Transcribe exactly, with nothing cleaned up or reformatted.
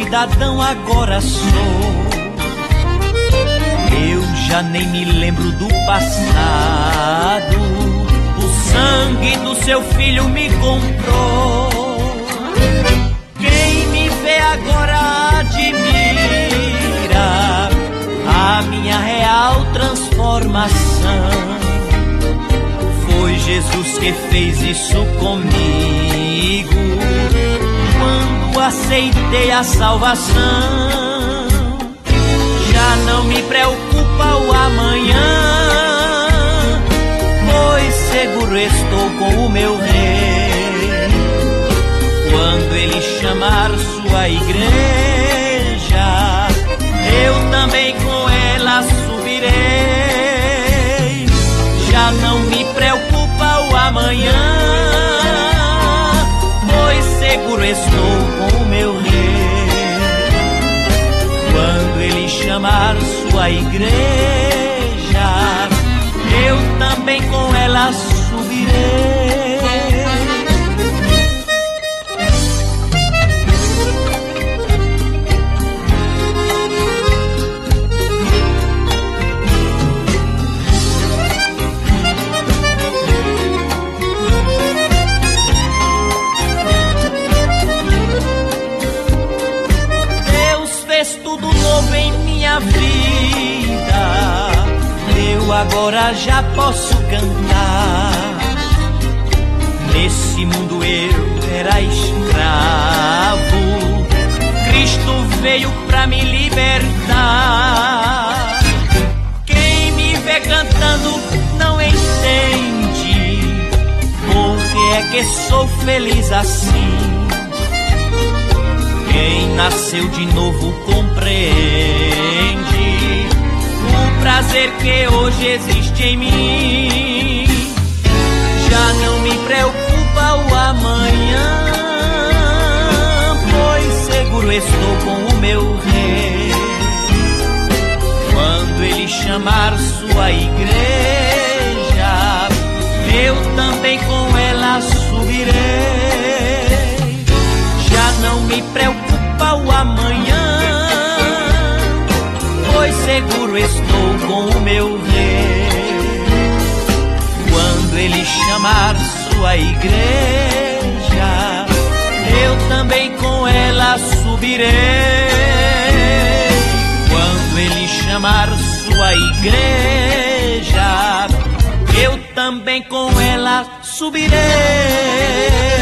cidadão agora sou. Eu já nem me lembro do passado. O sangue do seu filho me comprou. Quem me vê agora admira a minha real transformação. Foi Jesus que fez isso comigo quando aceitei a salvação. Já não me preocupa o amanhã, pois seguro estou com o meu rei. Quando ele chamar sua igreja, eu também com ela subirei. Já não me preocupa o amanhã, pois seguro estou com o meu rei. Quando ele chamar sua igreja, eu também com ela subirei. Tudo novo em minha vida, eu agora já posso cantar. Nesse mundo eu era escravo, Cristo veio pra me libertar. Quem me vê cantando não entende por que é que sou feliz assim. Quem nasceu de novo compreende o prazer que hoje existe em mim. Já não me preocupa o amanhã, pois seguro estou com o meu rei. Quando ele chamar sua igreja, eu também com ela subirei. Já não me preocupa o amanhã, pois seguro estou com o meu rei. Quando ele chamar sua igreja, eu também com ela subirei. Quando ele chamar sua igreja, eu também com ela subirei.